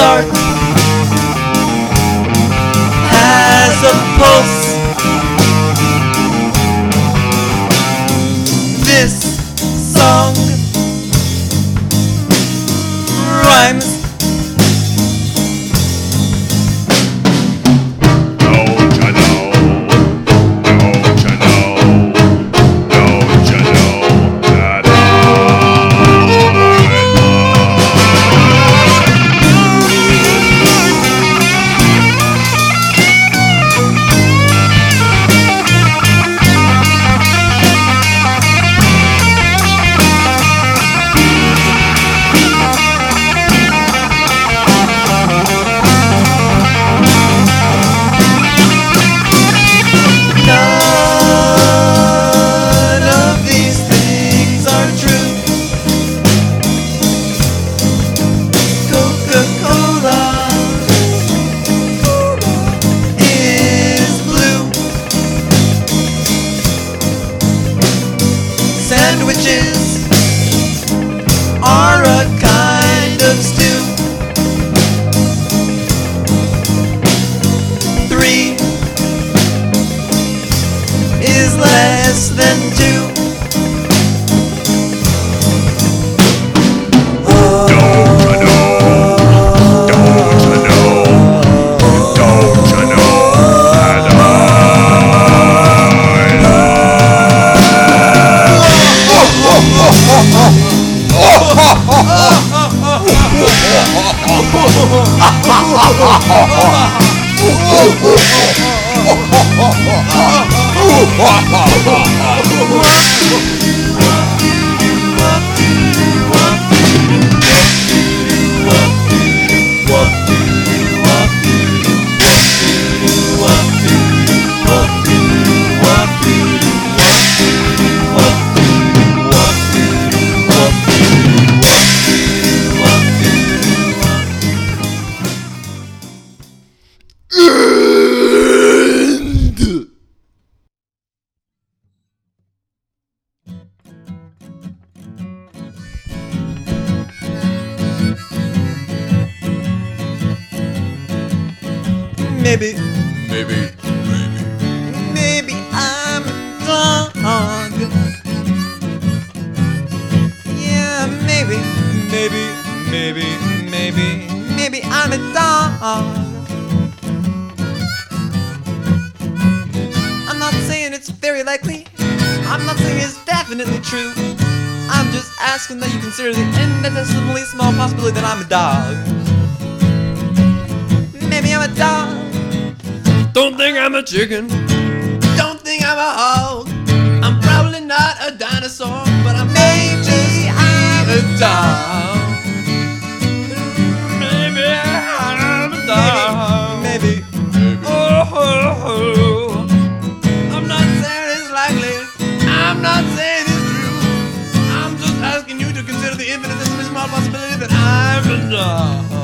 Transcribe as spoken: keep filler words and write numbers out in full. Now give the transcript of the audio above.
Mozart has a pulse. This song rhymes. Don't you know? Don't you know? Don't you know that I None of these things are true. Coca-Cola is blue. Sandwiches are a kind of stew. Three is less than two. Don't you know? Don't you know? Don't you know that I Maybe, maybe, maybe. maybe I'm a dog. Yeah, maybe, maybe, maybe, maybe, maybe I'm a dog. I'm not saying it's very likely. I'm not saying it's definitely true. I'm just asking that you consider the infinitesimally small possibility that I'm a dog. Maybe I'm a dog. Don't think I'm a chicken. Don't think I'm a hog. I'm probably not a dinosaur, but I'm maybe I'm a dog. Maybe I'm a dog. Maybe, maybe. Oh, I'm not saying it's likely. I'm not saying it's true. I'm just asking you to consider the infinitesimally small possibility that I'm a dog.